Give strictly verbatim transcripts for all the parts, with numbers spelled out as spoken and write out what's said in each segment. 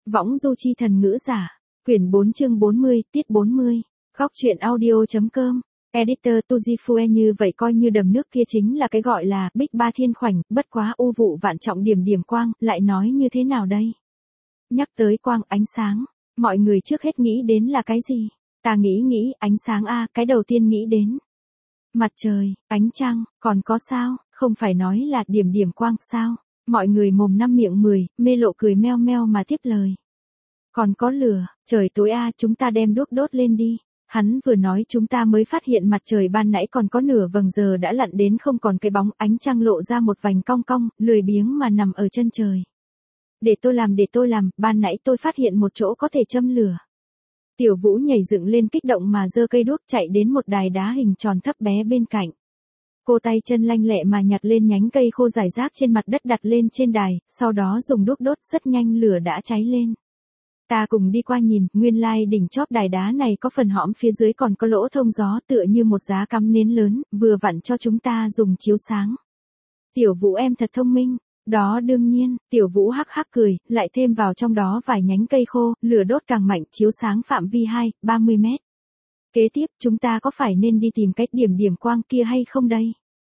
Võng du chi thần ngữ giả. Quyển bốn chương bốn mươi, tiết bốn mươi. Góc truyện audio.com. Editor Tuzifue như vậy coi như đầm nước kia chính là cái gọi là Bích Ba Thiên Khoảnh, bất quá u vụ vạn trọng điểm điểm quang, lại nói như thế nào đây? Nhắc tới quang ánh sáng, mọi người trước hết nghĩ đến là cái gì? Ta nghĩ nghĩ ánh sáng a, cái đầu tiên nghĩ đến. Mặt trời, ánh trăng, còn có sao, không phải nói là điểm điểm quang sao? Mọi người mồm năm miệng mười, mê lộ cười meo meo mà tiếp lời. Còn có lửa, trời tối a, chúng ta đem đuốc đốt lên đi. Hắn vừa nói chúng ta mới phát hiện mặt trời ban nãy còn có nửa vầng giờ đã lặn đến không còn cái bóng, ánh trăng lộ ra một vành cong cong, lười biếng mà nằm ở chân trời. Để tôi làm để tôi làm, ban nãy tôi phát hiện một chỗ có thể châm lửa. Tiểu Vũ nhảy dựng lên kích động mà giơ cây đuốc chạy đến một đài đá hình tròn thấp bé bên cạnh. Cô tay chân lanh lẹ mà nhặt lên nhánh cây khô rải rác trên mặt đất đặt lên trên đài, sau đó dùng đuốc đốt, rất nhanh lửa đã cháy lên. Ta cùng đi qua nhìn, nguyên lai đỉnh chóp đài đá này có phần hõm phía dưới còn có lỗ thông gió tựa như một giá cắm nến lớn, vừa vặn cho chúng ta dùng chiếu sáng. Tiểu Vũ em thật thông minh, đó đương nhiên, Tiểu Vũ hắc hắc cười, lại thêm vào trong đó vài nhánh cây khô, lửa đốt càng mạnh, chiếu sáng phạm vi hai, ba mươi mét. Kế tiếp, chúng ta có phải nên đi tìm cách điểm điểm quang kia hay không đây?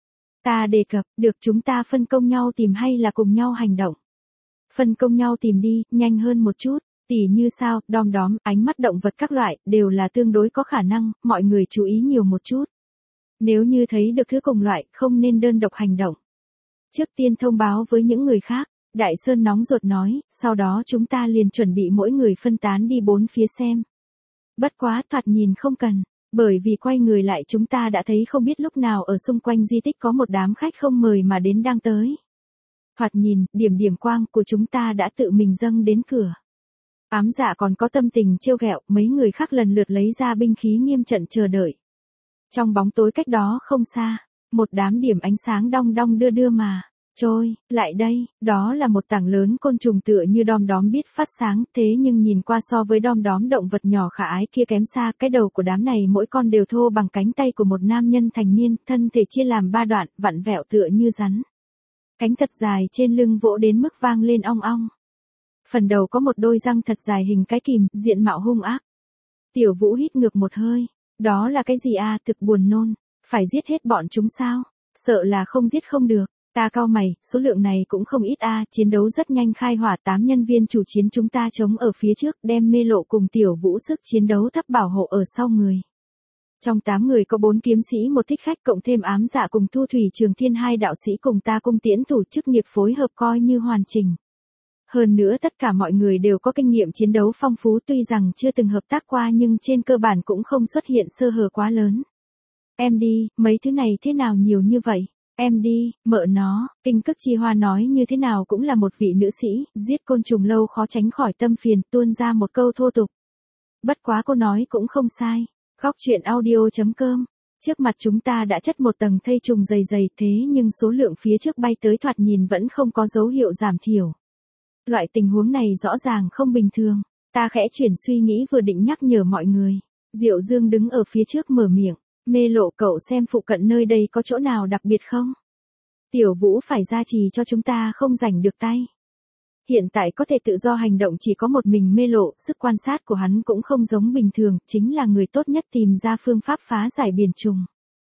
Ta đề cập, được chúng ta phân công nhau tìm hay là cùng nhau hành động? Phân công nhau tìm đi, nhanh hơn một chút. Tỉ như sao, đom đóm, ánh mắt động vật các loại, đều là tương đối có khả năng, mọi người chú ý nhiều một chút. Nếu như thấy được thứ cùng loại, không nên đơn độc hành động. Trước tiên thông báo với những người khác, Đại Sơn nóng ruột nói, sau đó chúng ta liền chuẩn bị mỗi người phân tán đi bốn phía xem. Bất quá thoạt nhìn không cần, bởi vì quay người lại chúng ta đã thấy không biết lúc nào ở xung quanh di tích có một đám khách không mời mà đến đang tới. Thoạt nhìn, điểm điểm quang của chúng ta đã tự mình dâng đến cửa. Ám Dạ còn có tâm tình trêu ghẹo, mấy người khác lần lượt lấy ra binh khí nghiêm trận chờ đợi. Trong bóng tối cách đó không xa, một đám điểm ánh sáng đong đong đưa đưa mà trôi lại đây, đó là một tảng lớn côn trùng tựa như đom đóm biết phát sáng, thế nhưng nhìn qua so với đom đóm động vật nhỏ khả ái kia kém xa, cái đầu của đám này mỗi con đều thô bằng cánh tay của một nam nhân thành niên, thân thể chia làm ba đoạn, vặn vẹo tựa như rắn. Cánh thật dài trên lưng vỗ đến mức vang lên ong ong. Phần đầu có một đôi răng thật dài hình cái kìm, diện mạo hung ác. Tiểu Vũ hít ngược một hơi, đó là cái gì a, thực buồn nôn, phải giết hết bọn chúng sao? Sợ là không giết không được. Ta cau mày, số lượng này cũng không ít a, chiến đấu rất nhanh khai hỏa, tám nhân viên chủ chiến chúng ta chống ở phía trước, đem Mê Lộ cùng Tiểu Vũ sức chiến đấu thấp bảo hộ ở sau người. Trong tám người có bốn kiếm sĩ một thích khách cộng thêm Ám Dạ cùng Thu Thủy Trường Thiên hai đạo sĩ cùng ta cung tiễn thủ, chức nghiệp phối hợp coi như hoàn chỉnh. Hơn nữa tất cả mọi người đều có kinh nghiệm chiến đấu phong phú, tuy rằng chưa từng hợp tác qua nhưng trên cơ bản cũng không xuất hiện sơ hở quá lớn. Em đi, mấy thứ này thế nào nhiều như vậy? Em đi, mợ nó, Kinh Cức Chi Hoa nói như thế nào cũng là một vị nữ sĩ, giết côn trùng lâu khó tránh khỏi tâm phiền, tuôn ra một câu thô tục. Bất quá cô nói cũng không sai. Góc truyện audio.com. Trước mặt chúng ta đã chất một tầng thây trùng dày dày, thế nhưng số lượng phía trước bay tới thoạt nhìn vẫn không có dấu hiệu giảm thiểu. Loại tình huống này rõ ràng không bình thường. Ta khẽ chuyển suy nghĩ vừa định nhắc nhở mọi người. Diệu Dương đứng ở phía trước mở miệng. Mê Lộ, cậu xem phụ cận nơi đây có chỗ nào đặc biệt không? Tiểu Vũ phải gia trì cho chúng ta không rảnh được tay. Hiện tại có thể tự do hành động chỉ có một mình Mê Lộ, sức quan sát của hắn cũng không giống bình thường, chính là người tốt nhất tìm ra phương pháp phá giải biển trùng.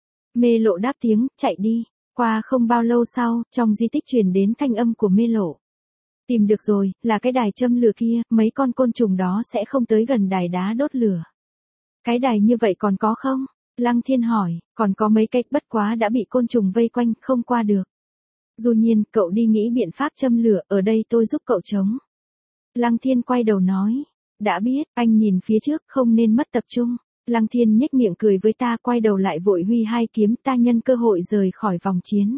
Mê Lộ đáp tiếng, chạy đi. Qua không bao lâu sau, trong di tích truyền đến thanh âm của Mê Lộ. Tìm được rồi, là cái đài châm lửa kia, mấy con côn trùng đó sẽ không tới gần đài đá đốt lửa. Cái đài như vậy còn có không? Lăng Thiên hỏi, còn có mấy cái, bất quá đã bị côn trùng vây quanh, không qua được. Du Nhiên, cậu đi nghĩ biện pháp châm lửa, ở đây tôi giúp cậu chống. Lăng Thiên quay đầu nói, đã biết, anh nhìn phía trước, không nên mất tập trung. Lăng Thiên nhếch miệng cười với ta, quay đầu lại vội huy hai kiếm, ta nhân cơ hội rời khỏi vòng chiến.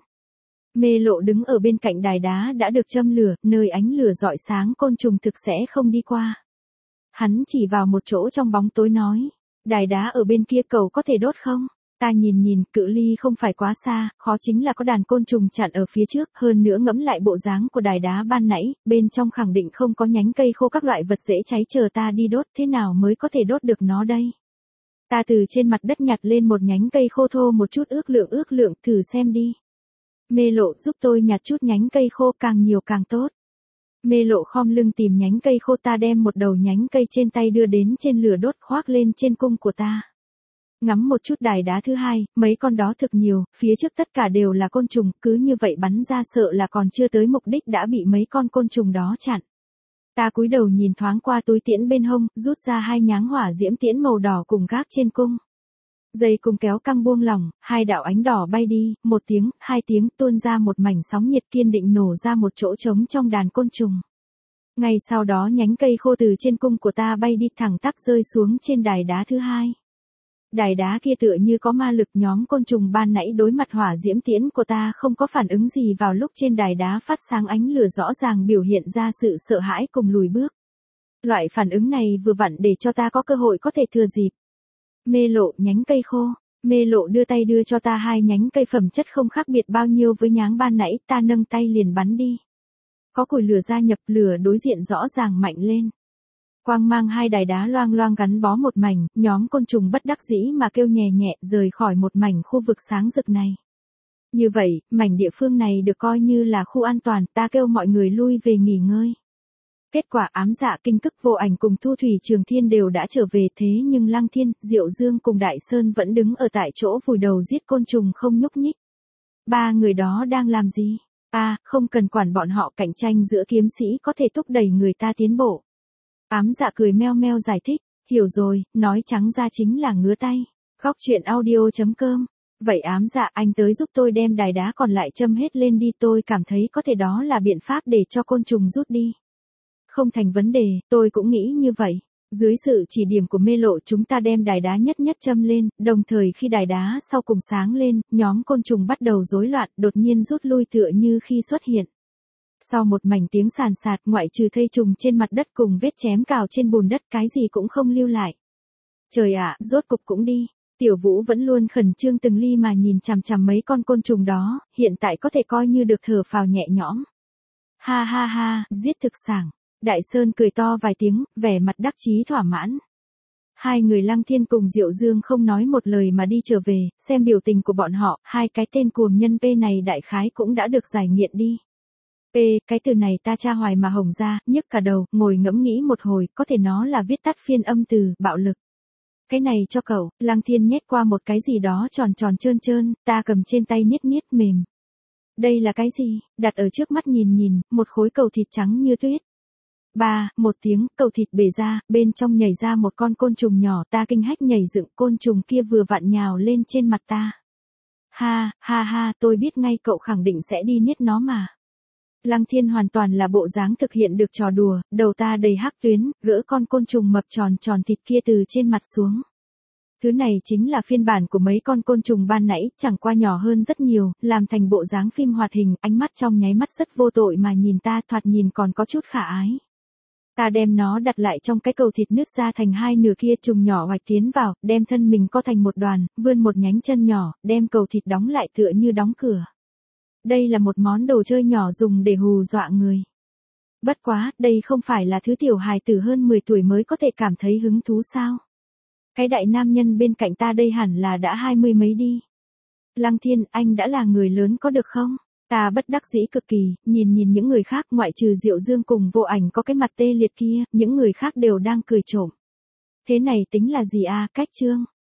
Mê Lộ đứng ở bên cạnh đài đá đã được châm lửa, nơi ánh lửa rọi sáng côn trùng thực sẽ không đi qua. Hắn chỉ vào một chỗ trong bóng tối nói, đài đá ở bên kia cậu có thể đốt không? Ta nhìn nhìn, cự ly không phải quá xa, khó chính là có đàn côn trùng chặn ở phía trước, hơn nữa ngẫm lại bộ dáng của đài đá ban nãy, bên trong khẳng định không có nhánh cây khô các loại vật dễ cháy chờ ta đi đốt, thế nào mới có thể đốt được nó đây? Ta từ trên mặt đất nhặt lên một nhánh cây khô thô một chút, ước lượng ước lượng, thử xem đi. Mê Lộ, giúp tôi nhặt chút nhánh cây khô, càng nhiều càng tốt. Mê Lộ khom lưng tìm nhánh cây khô, ta đem một đầu nhánh cây trên tay đưa đến trên lửa đốt khoác lên trên cung của ta. Ngắm một chút đài đá thứ hai, mấy con đó thực nhiều, phía trước tất cả đều là côn trùng, cứ như vậy bắn ra sợ là còn chưa tới mục đích đã bị mấy con côn trùng đó chặn. Ta cúi đầu nhìn thoáng qua túi tiễn bên hông, rút ra hai nháng hỏa diễm tiễn màu đỏ cùng gác trên cung. Dây cung kéo căng buông lỏng, hai đạo ánh đỏ bay đi, một tiếng, hai tiếng, tuôn ra một mảnh sóng nhiệt kiên định nổ ra một chỗ trống trong đàn côn trùng. Ngay sau đó nhánh cây khô từ trên cung của ta bay đi thẳng tắp rơi xuống trên đài đá thứ hai. Đài đá kia tựa như có ma lực, nhóm côn trùng ban nãy đối mặt hỏa diễm tiễn của ta không có phản ứng gì, vào lúc trên đài đá phát sáng ánh lửa rõ ràng biểu hiện ra sự sợ hãi cùng lùi bước. Loại phản ứng này vừa vặn để cho ta có cơ hội có thể thừa dịp. Mê Lộ, nhánh cây khô. Mê Lộ đưa tay đưa cho ta hai nhánh cây phẩm chất không khác biệt bao nhiêu với nháng ban nãy, ta nâng tay liền bắn đi. Có củi lửa gia nhập, lửa đối diện rõ ràng mạnh lên. Quang mang hai đài đá loang loang gắn bó một mảnh, nhóm côn trùng bất đắc dĩ mà kêu nhẹ nhẹ rời khỏi một mảnh khu vực sáng rực này. Như vậy, mảnh địa phương này được coi như là khu an toàn, ta kêu mọi người lui về nghỉ ngơi. Kết quả ám dạ, Kinh Cức, Vô Ảnh cùng Thu Thủy Trường Thiên đều đã trở về, thế nhưng Lăng Thiên, Diệu Dương cùng Đại Sơn vẫn đứng ở tại chỗ vùi đầu giết côn trùng không nhúc nhích. Ba người đó đang làm gì? À, không cần quản bọn họ, cạnh tranh giữa kiếm sĩ có thể thúc đẩy người ta tiến bộ. Ám dạ cười meo meo giải thích, hiểu rồi, nói trắng ra chính là ngứa tay. Góc truyện audio chấm com. Vậy ám dạ, anh tới giúp tôi đem đài đá còn lại châm hết lên đi, tôi cảm thấy có thể đó là biện pháp để cho côn trùng rút đi. Không thành vấn đề, tôi cũng nghĩ như vậy. Dưới sự chỉ điểm của Mê Lộ chúng ta đem đài đá nhất nhất châm lên, đồng thời khi đài đá sau cùng sáng lên, nhóm côn trùng bắt đầu rối loạn, đột nhiên rút lui tựa như khi xuất hiện. Sau một mảnh tiếng sàn sạt, ngoại trừ thây trùng trên mặt đất cùng vết chém cào trên bùn đất, cái gì cũng không lưu lại. Trời ạ, rốt cục cũng đi. Tiểu Vũ vẫn luôn khẩn trương từng ly mà nhìn chằm chằm mấy con côn trùng đó, hiện tại có thể coi như được thở phào nhẹ nhõm. Ha ha ha, giết thực sảng. Đại Sơn cười to vài tiếng, vẻ mặt đắc chí thỏa mãn. Hai người Lăng Thiên cùng Diệu Dương không nói một lời mà đi trở về, xem biểu tình của bọn họ, hai cái tên cuồng nhân P này đại khái cũng đã được giải nghiện đi. P, cái từ này ta tra hoài mà hồng ra, nhức cả đầu, ngồi ngẫm nghĩ một hồi, có thể nó là viết tắt phiên âm từ, bạo lực. Cái này cho cậu, Lăng Thiên nhét qua một cái gì đó tròn tròn trơn trơn, ta cầm trên tay niết niết mềm. Đây là cái gì? Đặt ở trước mắt nhìn nhìn, một khối cầu thịt trắng như tuyết. Ba, một tiếng, cầu thịt bể ra, bên trong nhảy ra một con côn trùng nhỏ, ta kinh hách nhảy dựng, côn trùng kia vừa vặn nhào lên trên mặt ta. Ha, ha ha, tôi biết ngay cậu khẳng định sẽ đi niết nó mà. Lăng Thiên hoàn toàn là bộ dáng thực hiện được trò đùa, đầu ta đầy hắc tuyến, gỡ con côn trùng mập tròn tròn thịt kia từ trên mặt xuống. Thứ này chính là phiên bản của mấy con côn trùng ban nãy, chẳng qua nhỏ hơn rất nhiều, làm thành bộ dáng phim hoạt hình, ánh mắt trong nháy mắt rất vô tội mà nhìn ta, thoạt nhìn còn có chút khả ái. Ta đem nó đặt lại trong cái cầu thịt nứt ra thành hai nửa kia, trùng nhỏ hoạch tiến vào, đem thân mình co thành một đoàn, vươn một nhánh chân nhỏ, đem cầu thịt đóng lại tựa như đóng cửa. Đây là một món đồ chơi nhỏ dùng để hù dọa người. Bất quá, đây không phải là thứ tiểu hài tử hơn mười tuổi mới có thể cảm thấy hứng thú sao? Cái đại nam nhân bên cạnh ta đây hẳn là đã hai mươi mấy đi. Lăng Thiên, anh đã là người lớn có được không? Ta bất đắc dĩ cực kỳ, nhìn nhìn những người khác, ngoại trừ Diệu Dương cùng Vô Ảnh có cái mặt tê liệt kia, những người khác đều đang cười trộm. Thế này tính là gì à, cách chương?